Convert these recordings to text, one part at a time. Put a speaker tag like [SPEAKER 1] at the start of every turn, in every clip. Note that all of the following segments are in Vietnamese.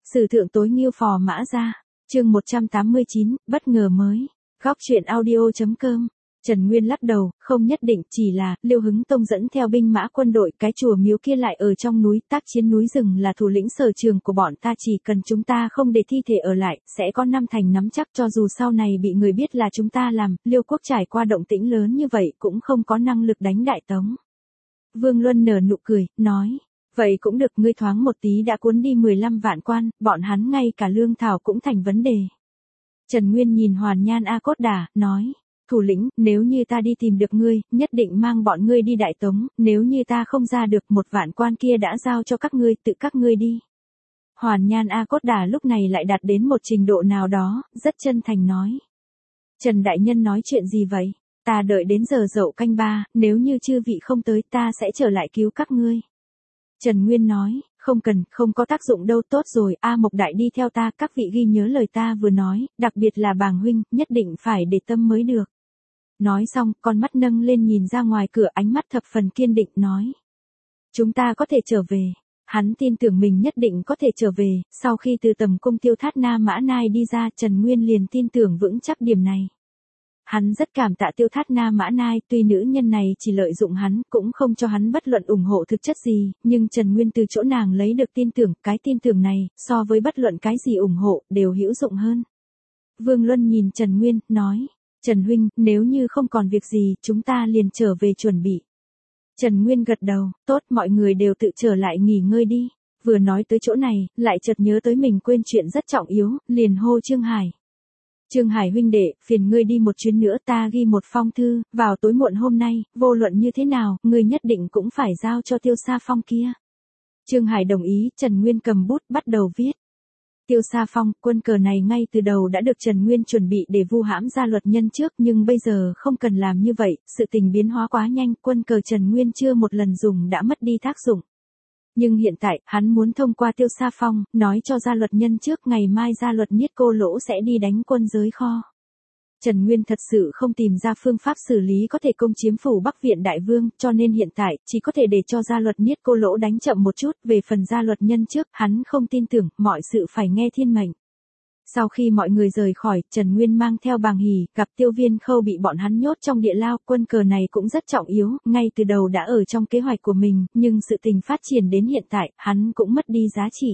[SPEAKER 1] Sử thượng tối Ngưu Phò Mã Gia, chương 189, bất ngờ mới. Góc truyện audio.com. Trần Nguyên lắc đầu, không nhất định, chỉ là, Liêu Hứng Tông dẫn theo binh mã quân đội, cái chùa miếu kia lại ở trong núi, tác chiến núi rừng là thủ lĩnh sở trường của bọn ta, chỉ cần chúng ta không để thi thể ở lại, sẽ có năm thành nắm chắc, cho dù sau này bị người biết là chúng ta làm, Liêu quốc trải qua động tĩnh lớn như vậy cũng không có năng lực đánh Đại Tống. Vương Luân nở nụ cười, nói. Vậy cũng được, ngươi thoáng một tí đã cuốn đi 15 vạn quan, bọn hắn ngay cả lương thảo cũng thành vấn đề. Trần Nguyên nhìn Hoàn Nhan A Cốt Đà, nói. Thủ lĩnh, nếu như ta đi tìm được ngươi, nhất định mang bọn ngươi đi Đại Tống, nếu như ta không ra được 1 vạn quan kia đã giao cho các ngươi, tự các ngươi đi. Hoàn Nhan A Cốt Đà lúc này lại đạt đến một trình độ nào đó, rất chân thành nói. Trần Đại Nhân nói chuyện gì vậy? Ta đợi đến giờ dậu canh 3, nếu như chư vị không tới ta sẽ trở lại cứu các ngươi. Trần Nguyên nói, không cần, không có tác dụng đâu, tốt rồi, A Mộc Đại đi theo ta, các vị ghi nhớ lời ta vừa nói, đặc biệt là Bàng huynh, nhất định phải để tâm mới được. Nói xong, con mắt nâng lên nhìn ra ngoài cửa, ánh mắt thập phần kiên định, nói. Chúng ta có thể trở về. Hắn tin tưởng mình nhất định có thể trở về, sau khi từ tầm cung Tiêu Thát Na Mã Nai đi ra, Trần Nguyên liền tin tưởng vững chắc điểm này. Hắn rất cảm tạ Tiêu Thát Na Mã Nai, tuy nữ nhân này chỉ lợi dụng hắn, cũng không cho hắn bất luận ủng hộ thực chất gì, nhưng Trần Nguyên từ chỗ nàng lấy được tin tưởng, cái tin tưởng này, so với bất luận cái gì ủng hộ, đều hữu dụng hơn. Vương Luân nhìn Trần Nguyên, nói. Trần huynh, nếu như không còn việc gì, chúng ta liền trở về chuẩn bị. Trần Nguyên gật đầu, tốt, mọi người đều tự trở lại nghỉ ngơi đi. Vừa nói tới chỗ này, lại chợt nhớ tới mình quên chuyện rất trọng yếu, liền hô Trương Hải. Trương Hải huynh đệ, phiền ngươi đi một chuyến nữa, ta ghi một phong thư, vào tối muộn hôm nay, vô luận như thế nào, ngươi nhất định cũng phải giao cho Tiêu Sa Phong kia. Trương Hải đồng ý, Trần Nguyên cầm bút, bắt đầu viết. Tiêu Sa Phong, quân cờ này ngay từ đầu đã được Trần Nguyên chuẩn bị để vu hãm Gia Luật Nhân trước, nhưng bây giờ không cần làm như vậy, sự tình biến hóa quá nhanh, quân cờ Trần Nguyên chưa một lần dùng đã mất đi tác dụng. Nhưng hiện tại, hắn muốn thông qua Tiêu Sa Phong, nói cho Gia Luật Nhân trước ngày mai Gia Luật Niết Cô Lỗ sẽ đi đánh quân giới kho. Trần Nguyên thật sự không tìm ra phương pháp xử lý có thể công chiếm phủ Bắc Viện Đại Vương, cho nên hiện tại, chỉ có thể để cho Gia Luật Niết Cô Lỗ đánh chậm một chút, về phần Gia Luật Nhân trước, hắn không tin tưởng, mọi sự phải nghe thiên mệnh. Sau khi mọi người rời khỏi, Trần Nguyên mang theo Bàng Hỉ, gặp Tiêu Viên Khâu bị bọn hắn nhốt trong địa lao, quân cờ này cũng rất trọng yếu, ngay từ đầu đã ở trong kế hoạch của mình, nhưng sự tình phát triển đến hiện tại, hắn cũng mất đi giá trị.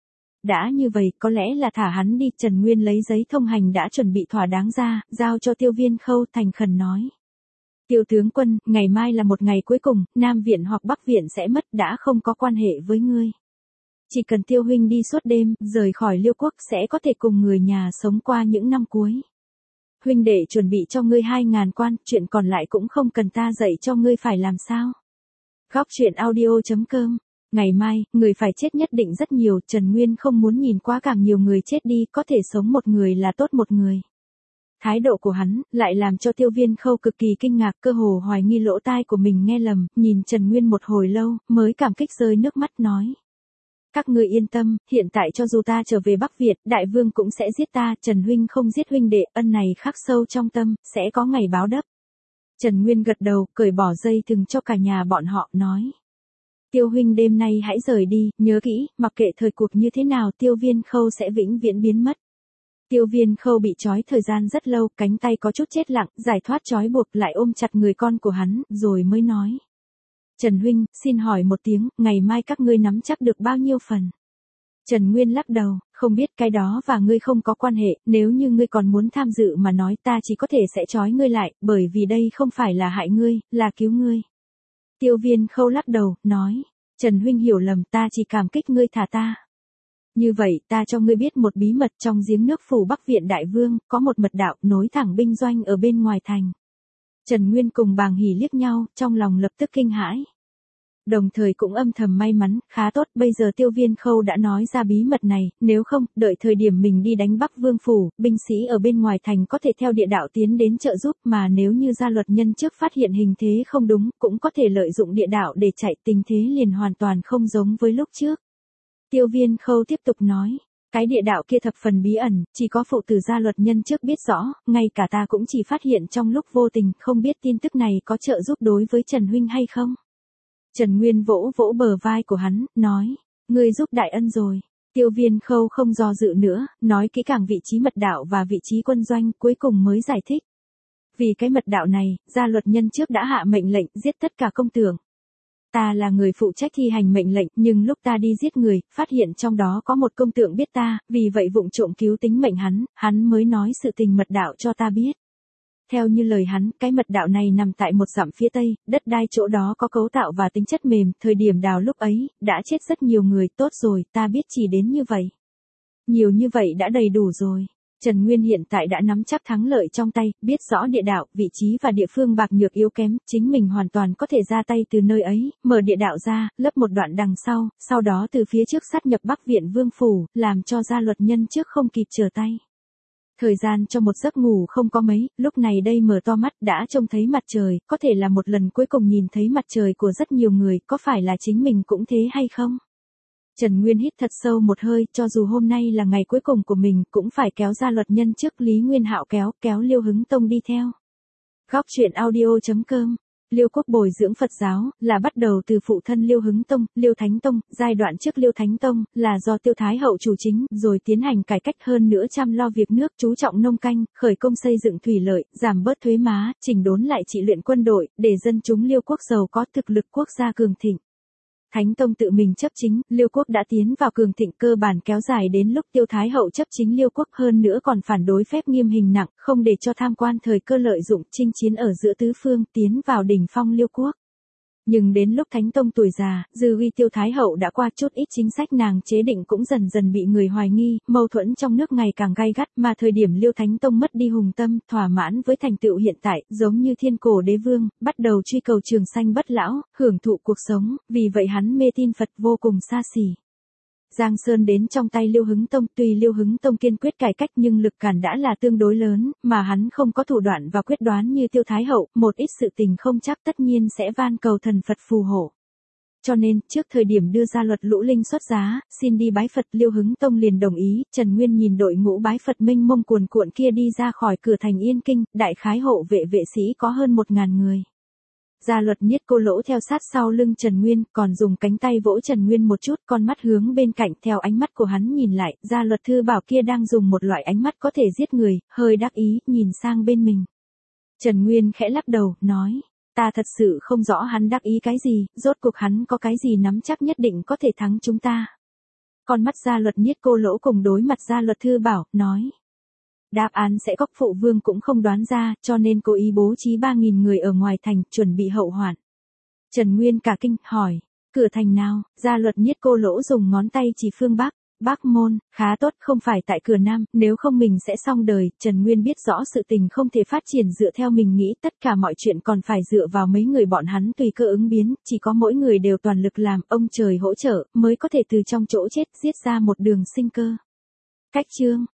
[SPEAKER 1] Đã như vậy, có lẽ là thả hắn đi, Trần Nguyên lấy giấy thông hành đã chuẩn bị thỏa đáng ra, giao cho Tiêu Viên Khâu, thành khẩn nói. Tiêu tướng quân, ngày mai là một ngày cuối cùng, Nam Viện hoặc Bắc Viện sẽ mất, đã không có quan hệ với ngươi. Chỉ cần Tiêu huynh đi suốt đêm, rời khỏi Liêu quốc sẽ có thể cùng người nhà sống qua những năm cuối. Huynh đệ chuẩn bị cho ngươi 2.000 quan, chuyện còn lại cũng không cần ta dạy cho ngươi phải làm sao. Góc truyện audio.com. Ngày mai, người phải chết nhất định rất nhiều, Trần Nguyên không muốn nhìn quá càng nhiều người chết đi, có thể sống một người là tốt một người. Thái độ của hắn, lại làm cho Tiêu Viên Khâu cực kỳ kinh ngạc, cơ hồ hoài nghi lỗ tai của mình nghe lầm, nhìn Trần Nguyên một hồi lâu, mới cảm kích rơi nước mắt nói. Các ngươi yên tâm, hiện tại cho dù ta trở về Bắc Việt, Đại Vương cũng sẽ giết ta, Trần huynh không giết huynh đệ, ân này khắc sâu trong tâm, sẽ có ngày báo đáp. Trần Nguyên gật đầu, cởi bỏ dây thừng cho cả nhà bọn họ, nói. Tiêu huynh đêm nay hãy rời đi, nhớ kỹ, mặc kệ thời cuộc như thế nào, Tiêu Viên Khâu sẽ vĩnh viễn biến mất. Tiêu Viên Khâu bị trói thời gian rất lâu, cánh tay có chút chết lặng, giải thoát trói buộc lại ôm chặt người con của hắn, rồi mới nói. Trần huynh, xin hỏi một tiếng, ngày mai các ngươi nắm chắc được bao nhiêu phần? Trần Nguyên lắc đầu, không biết, cái đó và ngươi không có quan hệ, nếu như ngươi còn muốn tham dự mà nói ta chỉ có thể sẽ trói ngươi lại, bởi vì đây không phải là hại ngươi, là cứu ngươi. Tiêu Viên Khâu lắc đầu, nói, Trần huynh hiểu lầm, ta chỉ cảm kích ngươi thả ta. Như vậy, ta cho ngươi biết một bí mật, trong giếng nước phủ Bắc Viện Đại Vương, có một mật đạo nối thẳng binh doanh ở bên ngoài thành. Trần Nguyên cùng Bàng Hỉ liếc nhau, trong lòng lập tức kinh hãi. Đồng thời cũng âm thầm may mắn, khá tốt, bây giờ Tiêu Viên Khâu đã nói ra bí mật này, nếu không, đợi thời điểm mình đi đánh Bắc Vương phủ, binh sĩ ở bên ngoài thành có thể theo địa đạo tiến đến trợ giúp, mà nếu như Gia Luật Nhân trước phát hiện hình thế không đúng, cũng có thể lợi dụng địa đạo để chạy, tình thế liền hoàn toàn không giống với lúc trước. Tiêu Viên Khâu tiếp tục nói. Cái địa đạo kia thập phần bí ẩn, chỉ có phụ tử Gia Luật Nhân trước biết rõ, ngay cả ta cũng chỉ phát hiện trong lúc vô tình, không biết tin tức này có trợ giúp đối với Trần huynh hay không. Trần Nguyên vỗ vỗ bờ vai của hắn, nói, ngươi giúp đại ân rồi. Tiêu Viên Khâu không do dự nữa, nói kỹ càng vị trí mật đạo và vị trí quân doanh, cuối cùng mới giải thích. Vì cái mật đạo này, gia luật nhân trước đã hạ mệnh lệnh giết tất cả công tưởng. Ta là người phụ trách thi hành mệnh lệnh, nhưng lúc ta đi giết người, phát hiện trong đó có một công tượng biết ta, vì vậy vụng trộm cứu tính mệnh hắn mới nói sự tình mật đạo cho ta biết. Theo như lời hắn, cái mật đạo này nằm tại một dặm phía tây, đất đai chỗ đó có cấu tạo và tính chất mềm, thời điểm đào lúc ấy, đã chết rất nhiều người, tốt rồi, ta biết chỉ đến như vậy. Nhiều như vậy đã đầy đủ rồi. Trần Nguyên hiện tại đã nắm chắc thắng lợi trong tay, biết rõ địa đạo, vị trí và địa phương bạc nhược yếu kém, chính mình hoàn toàn có thể ra tay từ nơi ấy, mở địa đạo ra, lấp một đoạn đằng sau đó từ phía trước sát nhập Bắc Viện Vương Phủ, làm cho gia luật nhân trước không kịp trở tay. Thời gian cho một giấc ngủ không có mấy, lúc này đây mở to mắt đã trông thấy mặt trời, có thể là một lần cuối cùng nhìn thấy mặt trời của rất nhiều người, có phải là chính mình cũng thế hay không? Trần Nguyên hít thật sâu một hơi, cho dù hôm nay là ngày cuối cùng của mình, cũng phải kéo gia luật nhân trước Lý Nguyên Hạo kéo Liêu Hứng Tông đi theo. Góc truyện audio.com. Liêu Quốc bồi dưỡng Phật giáo, là bắt đầu từ phụ thân Liêu Hứng Tông, Liêu Thánh Tông, giai đoạn trước Liêu Thánh Tông, là do Tiêu Thái Hậu chủ chính, rồi tiến hành cải cách hơn nữa chăm lo việc nước, chú trọng nông canh, khởi công xây dựng thủy lợi, giảm bớt thuế má, chỉnh đốn lại trị luyện quân đội, để dân chúng Liêu Quốc giàu có thực lực quốc gia cường thịnh. Thánh Tông tự mình chấp chính, Liêu Quốc đã tiến vào cường thịnh cơ bản kéo dài đến lúc Tiêu Thái Hậu chấp chính Liêu Quốc, hơn nữa còn phản đối phép nghiêm hình nặng, không để cho tham quan thời cơ lợi dụng chinh chiến ở giữa tứ phương, tiến vào đỉnh phong Liêu Quốc. Nhưng đến lúc Thánh Tông tuổi già, dư uy Tiêu Thái Hậu đã qua, chút ít chính sách nàng chế định cũng dần dần bị người hoài nghi, mâu thuẫn trong nước ngày càng gay gắt, mà thời điểm Liêu Thánh Tông mất đi hùng tâm, thỏa mãn với thành tựu hiện tại, giống như thiên cổ đế vương, bắt đầu truy cầu trường sanh bất lão, hưởng thụ cuộc sống, vì vậy hắn mê tin Phật vô cùng xa xỉ. Giang Sơn đến trong tay Liêu Hứng Tông, tuy Liêu Hứng Tông kiên quyết cải cách nhưng lực cản đã là tương đối lớn, mà hắn không có thủ đoạn và quyết đoán như Tiêu Thái Hậu, một ít sự tình không chắc tất nhiên sẽ van cầu thần Phật phù hộ. Cho nên, trước thời điểm đưa ra luật lũ linh xuất giá, xin đi bái Phật, Liêu Hứng Tông liền đồng ý, Trần Nguyên nhìn đội ngũ bái Phật mênh mông cuồn cuộn kia đi ra khỏi cửa thành Yên Kinh, đại khái hộ vệ vệ sĩ có hơn 1000 người. Gia luật Niết Cô Lỗ theo sát sau lưng Trần Nguyên, còn dùng cánh tay vỗ Trần Nguyên một chút, con mắt hướng bên cạnh, theo ánh mắt của hắn nhìn lại, gia luật Thư Bảo kia đang dùng một loại ánh mắt có thể giết người, hơi đắc ý, nhìn sang bên mình. Trần Nguyên khẽ lắc đầu, nói, ta thật sự không rõ hắn đắc ý cái gì, rốt cuộc hắn có cái gì nắm chắc nhất định có thể thắng chúng ta. Con mắt gia luật Niết Cô Lỗ cùng đối mặt gia luật Thư Bảo, nói. Đáp án sẽ Cốc Phụ Vương cũng không đoán ra, cho nên cố ý bố trí 3000 người ở ngoài thành, chuẩn bị hậu hoạn. Trần Nguyên cả kinh, hỏi, cửa thành nào? Gia luật Niết Cô Lỗ dùng ngón tay chỉ phương Bắc, Bắc Môn, khá tốt, không phải tại cửa Nam, nếu không mình sẽ xong đời. Trần Nguyên biết rõ sự tình không thể phát triển dựa theo mình nghĩ, tất cả mọi chuyện còn phải dựa vào mấy người bọn hắn tùy cơ ứng biến, chỉ có mỗi người đều toàn lực làm, ông trời hỗ trợ, mới có thể từ trong chỗ chết giết ra một đường sinh cơ. Cách chương